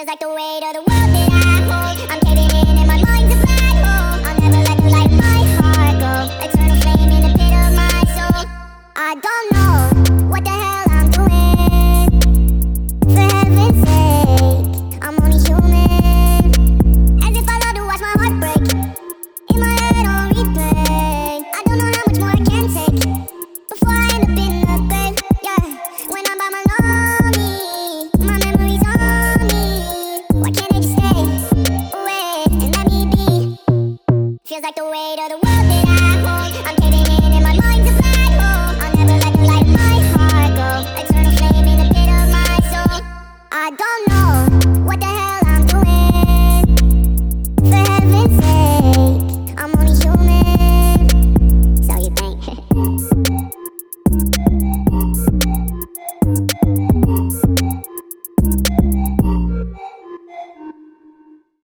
Feels like the weight of the world that I hold. I'm caving in and my mind's a black hole. I'll never let the light of my heart go. Eternal flame in the pit of my soul. I don't know what the hell I'm doing. For heaven's sake, I'm only human. As if I love to watch my heart break. In my head on replay. I don't know how much more I can take before I end up in the grave. Yeah, when I'm by my lonely, my memories on me. Why can't they just stay away and let me be? Feels like the weight of the world that I hold. I'm caving in and my mind's a black hole. I'll never let the light of my heart go. Eternal flame in the pit of my soul. I don't know